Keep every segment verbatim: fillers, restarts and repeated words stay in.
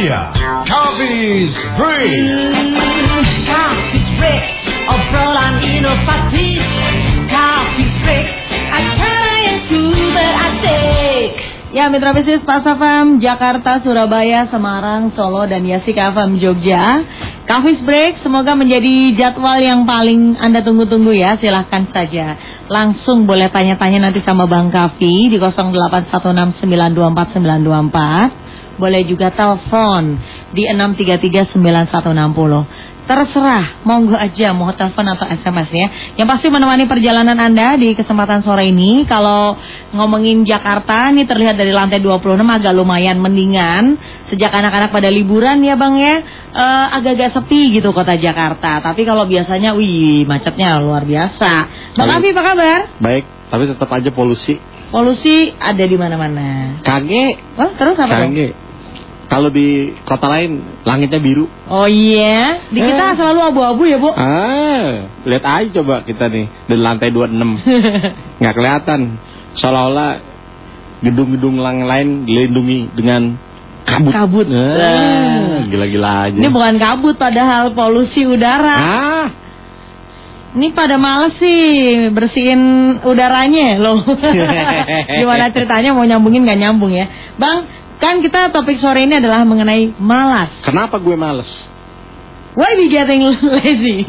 dia Coffee's Break. Hmm, Coffee's Break, obrolan inovatif. Coffee's Break, acara yang super asik. Ya, Mitra Bisnis Pas F M, Jakarta, Surabaya, Semarang, Solo, dan Yasik F M Jogja. Coffee's Break semoga menjadi jadwal yang paling Anda tunggu-tunggu ya. Silahkan saja langsung boleh tanya-tanya nanti sama Bang Kafi di nol delapan satu enam sembilan dua empat sembilan dua empat. Boleh juga telepon di enam tiga tiga sembilan satu enam nol. Terserah, monggo aja mau telepon atau S M S ya. Yang pasti menemani perjalanan Anda di kesempatan sore ini. Kalau ngomongin Jakarta, ini terlihat dari lantai dua puluh enam agak lumayan mendingan. Sejak anak-anak pada liburan ya Bang ya, uh, agak-agak sepi gitu kota Jakarta. Tapi kalau biasanya, wih macetnya luar biasa. Bang Afi apa kabar? Baik, tapi tetap aja polusi. Polusi ada di mana-mana. Kage. Oh, terus apa? Kage. Kalau di kota lain langitnya biru. Oh iya, di kita eh. selalu abu-abu ya Bu. Ah, lihat aja coba kita nih di lantai dua puluh enam. Nggak kelihatan. Seolah-olah gedung-gedung lain dilindungi dengan kabut. Kabut. Ah, gila-gila aja. Ini bukan kabut, padahal polusi udara. Ah. Ini pada males sih bersihin udaranya loh. Gimana ceritanya, mau nyambungin nggak nyambung ya, Bang? Kan kita topik sore ini adalah mengenai malas. Kenapa gue malas? Why we getting lazy?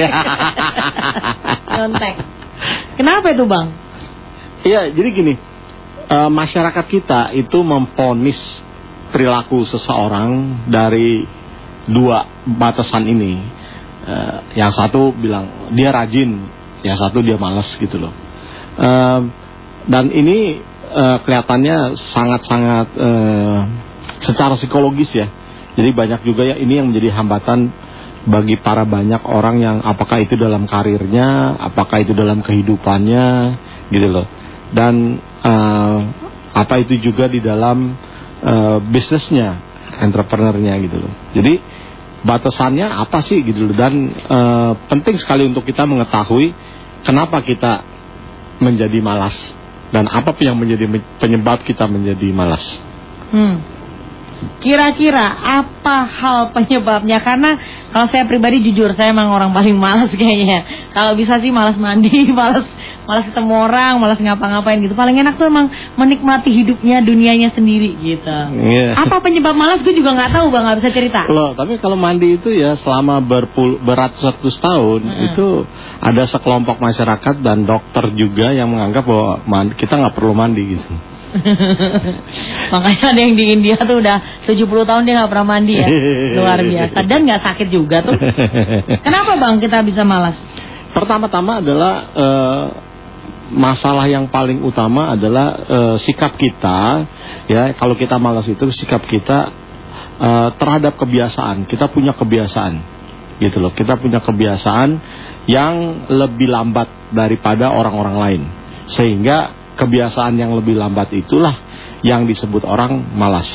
Kontek. Kenapa itu Bang? Iya, jadi gini, uh, masyarakat kita itu memponis perilaku seseorang dari dua batasan ini. Uh, yang satu bilang dia rajin, yang satu dia malas gitu loh. Uh, dan ini Uh, kelihatannya sangat-sangat uh, secara psikologis ya. Jadi banyak juga ya ini yang menjadi hambatan bagi para banyak orang yang apakah itu dalam karirnya, apakah itu dalam kehidupannya gitu loh. Dan uh, apa itu juga di dalam uh, bisnisnya, entrepreneurnya gitu loh. Jadi batasannya apa sih gitu loh. Dan uh, penting sekali untuk kita mengetahui kenapa kita menjadi malas. Dan apa yang menjadi penyebab kita menjadi malas? Hmm. Kira-kira apa hal penyebabnya? Karena kalau saya pribadi jujur, saya emang orang paling malas kayaknya. Kalau bisa sih malas mandi, malas malas ketemu orang, malas ngapa-ngapain gitu. Paling enak tuh emang menikmati hidupnya, dunianya sendiri gitu. Yeah. Apa penyebab malas? Gue juga nggak tahu Bang, nggak bisa cerita. Loh, tapi kalau mandi itu ya selama berpul beratus-ratus tahun mm-hmm. itu ada sekelompok masyarakat dan dokter juga yang menganggap bahwa mandi, kita nggak perlu mandi gitu. Makanya ada yang di India tuh udah tujuh puluh tahun dia gak pernah mandi ya. Luar biasa. Dan gak sakit juga tuh. Kenapa Bang kita bisa malas? Pertama-tama adalah uh, masalah yang paling utama adalah uh, sikap kita. Ya, kalau kita malas itu sikap kita uh, terhadap kebiasaan. Kita punya kebiasaan gitu loh. Kita punya kebiasaan yang lebih lambat daripada orang-orang lain. Sehingga kebiasaan yang lebih lambat itulah yang disebut orang malas.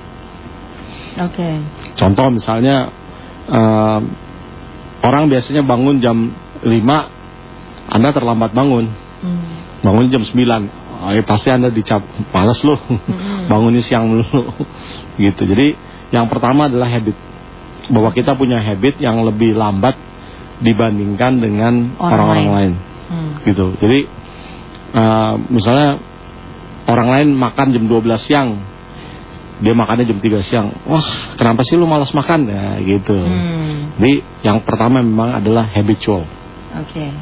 Oke. Okay. Contoh misalnya uh, orang biasanya bangun jam lima, Anda terlambat bangun. Hmm. Bangun jam sembilan. Oh, ya pasti Anda dicap malas loh. Hmm. Bangunnya siang dulu. Gitu. Jadi yang pertama adalah habit. Bahwa kita punya habit yang lebih lambat dibandingkan dengan orang-orang lain. lain. Hmm. Gitu. Jadi Uh, misalnya orang lain makan jam dua belas siang, dia makannya jam tiga siang. Wah, kenapa sih lu malas makan? Ya gitu. Hmm. Jadi yang pertama memang adalah habitual. Oke. Okay.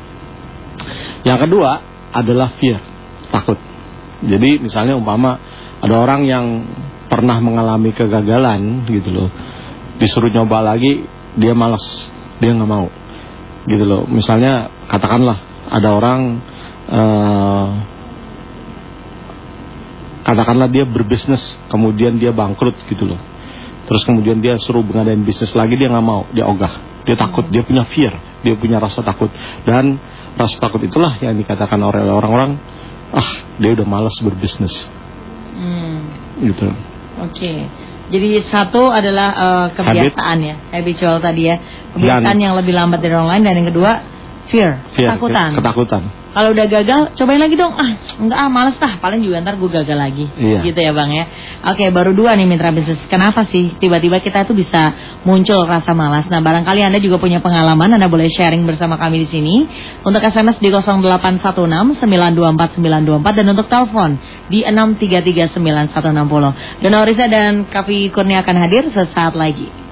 Yang kedua adalah fear, takut. Jadi misalnya umpama ada orang yang pernah mengalami kegagalan gitu loh, disuruh nyoba lagi dia malas, dia nggak mau gitu loh. Misalnya katakanlah ada orang Uh, katakanlah dia berbisnis, kemudian dia bangkrut gitu loh. Terus kemudian dia suruh ngadain bisnis lagi, dia nggak mau, dia ogah, dia takut, dia punya fear, dia punya rasa takut. Dan rasa takut itulah yang dikatakan oleh orang-orang, ah dia udah malas berbisnis. hmm. Gitu. Oke. Okay. Jadi satu adalah uh, kebiasaan Habit. ya, habitual tadi ya, kebiasaan Dan, yang lebih lambat dari orang lain. Dan yang kedua fear, fear ketakutan. Ketakutan. Kalau udah gagal, cobain lagi dong. Ah, enggak ah, males tah. Paling juga ntar gue gagal lagi. Iya. Gitu ya Bang ya. Oke, baru dua nih mitra bisnis. Kenapa sih tiba-tiba kita tuh bisa muncul rasa malas? Nah, barangkali Anda juga punya pengalaman, Anda boleh sharing bersama kami di sini. Untuk S M S di nol delapan satu enam sembilan dua empat sembilan dua empat dan untuk telepon di enam tiga tiga sembilan satu enam nol. Dona Orisa dan Kavi Kurnia akan hadir sesaat lagi.